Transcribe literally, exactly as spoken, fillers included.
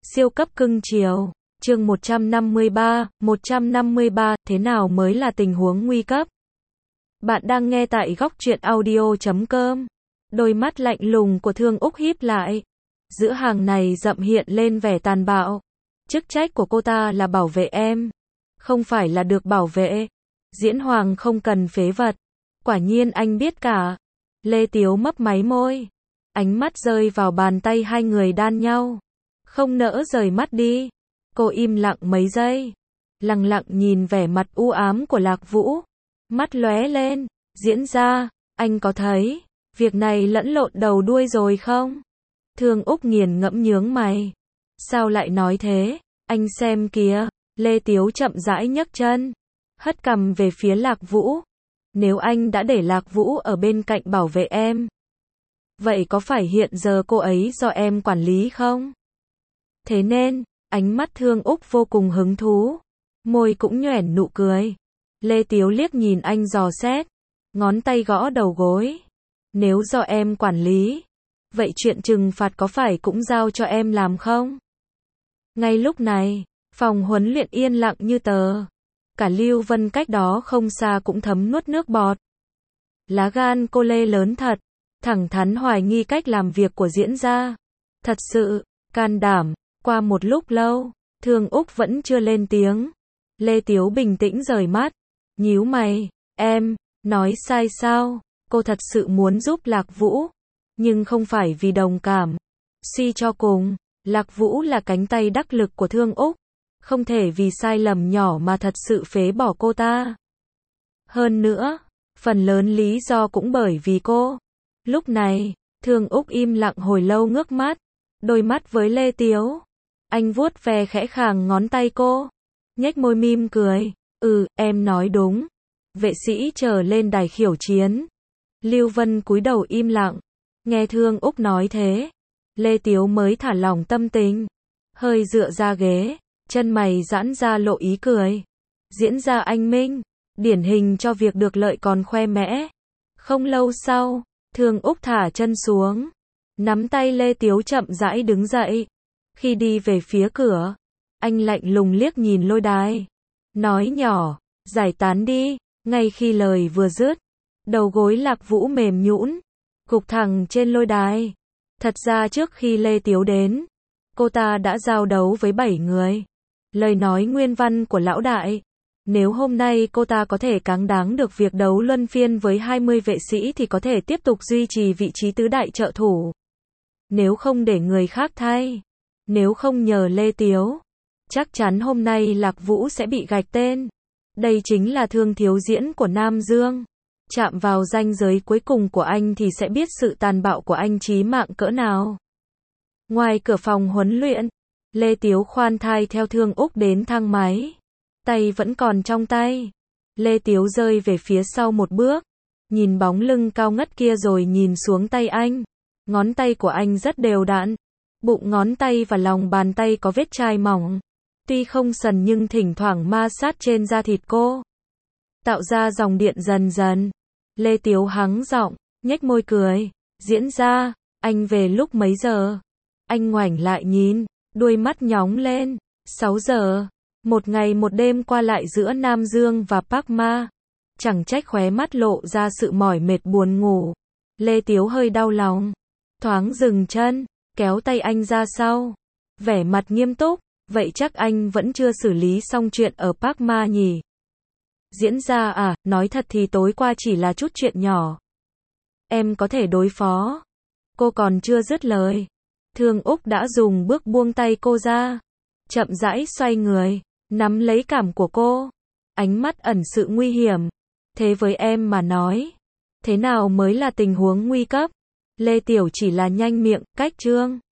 Siêu cấp cưng chiều. Chương một trăm năm mươi ba, một trăm năm mươi ba, thế nào mới là tình huống nguy cấp? Bạn đang nghe tại góc truyện audio chấm com. Đôi mắt lạnh lùng của Thương Úc híp lại. Giữa hàng này rậm hiện lên vẻ tàn bạo. Chức trách của cô ta là bảo vệ em, không phải là được bảo vệ. Diễn Hoàng không cần phế vật. Quả nhiên anh biết cả. Lê Tiếu mấp máy môi. Ánh mắt rơi vào bàn tay hai người đan nhau. Không nỡ rời mắt đi. Cô im lặng mấy giây. Lặng lặng nhìn vẻ mặt u ám của Lạc Vũ. Mắt lóe lên. Diễn ra, anh có thấy việc này lẫn lộn đầu đuôi rồi không? Thương Úc nghiền ngẫm nhướng mày. Sao lại nói thế? Anh xem kìa. Lê Tiếu chậm rãi nhấc chân, hất cằm về phía Lạc Vũ. Nếu anh đã để Lạc Vũ ở bên cạnh bảo vệ em, vậy có phải hiện giờ cô ấy do em quản lý không? Thế nên, ánh mắt Thương Úc vô cùng hứng thú, môi cũng nhoẻn nụ cười. Lê Tiếu liếc nhìn anh dò xét, ngón tay gõ đầu gối. Nếu do em quản lý, vậy chuyện trừng phạt có phải cũng giao cho em làm không? Ngay lúc này, phòng huấn luyện yên lặng như tờ. Cả Lưu Vân cách đó không xa cũng thấm nuốt nước bọt. Lá gan cô Lê lớn thật, thẳng thắn hoài nghi cách làm việc của diễn gia. Thật sự, can đảm. Qua một lúc lâu, Thương Úc vẫn chưa lên tiếng. Lê Tiếu bình tĩnh rời mắt, nhíu mày. Em, nói sai sao? Cô thật sự muốn giúp Lạc Vũ, nhưng không phải vì đồng cảm. Suy cho cùng, Lạc Vũ là cánh tay đắc lực của Thương Úc. Không thể vì sai lầm nhỏ mà thật sự phế bỏ cô ta. Hơn nữa, phần lớn lý do cũng bởi vì cô. Lúc này, Thương Úc im lặng hồi lâu ngước mắt, đôi mắt với Lê Tiếu. Anh vuốt ve khẽ khàng ngón tay cô, nhếch môi mỉm cười. Ừ, em nói đúng. Vệ sĩ trở lên đài khiêu chiến. Lưu Vân cúi đầu im lặng. Nghe Thương Úc nói thế, Lê Tiếu mới thả lỏng tâm tình, hơi dựa ra ghế, chân mày giãn ra lộ ý cười. Diễn ra anh minh, điển hình cho việc được lợi còn khoe mẽ. Không lâu sau, Thương Úc thả chân xuống, nắm tay Lê Tiếu chậm rãi đứng dậy. Khi đi về phía cửa, anh lạnh lùng liếc nhìn lôi đài, nói nhỏ, giải tán đi. Ngay khi lời vừa dứt, đầu gối Lạc Vũ mềm nhũn, gục thẳng trên lôi đài. Thật ra trước khi Lê Tiếu đến, cô ta đã giao đấu với bảy người. Lời nói nguyên văn của lão đại, nếu hôm nay cô ta có thể cáng đáng được việc đấu luân phiên với hai mươi vệ sĩ thì có thể tiếp tục duy trì vị trí tứ đại trợ thủ. Nếu không để người khác thay, nếu không nhờ Lê Tiếu, chắc chắn hôm nay Lạc Vũ sẽ bị gạch tên. Đây chính là thương thiếu diễn của Nam Dương. Chạm vào ranh giới cuối cùng của anh thì sẽ biết sự tàn bạo của anh chí mạng cỡ nào. Ngoài cửa phòng huấn luyện, Lê Tiếu khoan thai theo Thương Úc đến thang máy. Tay vẫn còn trong tay. Lê Tiếu rơi về phía sau một bước, nhìn bóng lưng cao ngất kia rồi nhìn xuống tay anh. Ngón tay của anh rất đều đặn. Bụng ngón tay và lòng bàn tay có vết chai mỏng. Tuy không sần nhưng thỉnh thoảng ma sát trên da thịt cô, tạo ra dòng điện dần dần. Lê Tiếu hắng giọng, nhếch môi cười. Diễn ra, anh về lúc mấy giờ? Anh ngoảnh lại nhìn, đuôi mắt nhóng lên. sáu giờ. Một ngày một đêm qua lại giữa Nam Dương và Park Ma. Chẳng trách khóe mắt lộ ra sự mỏi mệt buồn ngủ. Lê Tiếu hơi đau lòng, thoáng dừng chân, kéo tay anh ra sau, vẻ mặt nghiêm túc. Vậy chắc anh vẫn chưa xử lý xong chuyện ở Park Ma nhỉ? Diễn ra à, nói thật thì tối qua chỉ là chút chuyện nhỏ. Em có thể đối phó. Cô còn chưa dứt lời, Thương Úc đã dùng bước buông tay cô ra, chậm rãi xoay người, nắm lấy cằm của cô, ánh mắt ẩn sự nguy hiểm. Thế với em mà nói, thế nào mới là tình huống nguy cấp? Lê Tiểu chỉ là nhanh miệng, cách trương.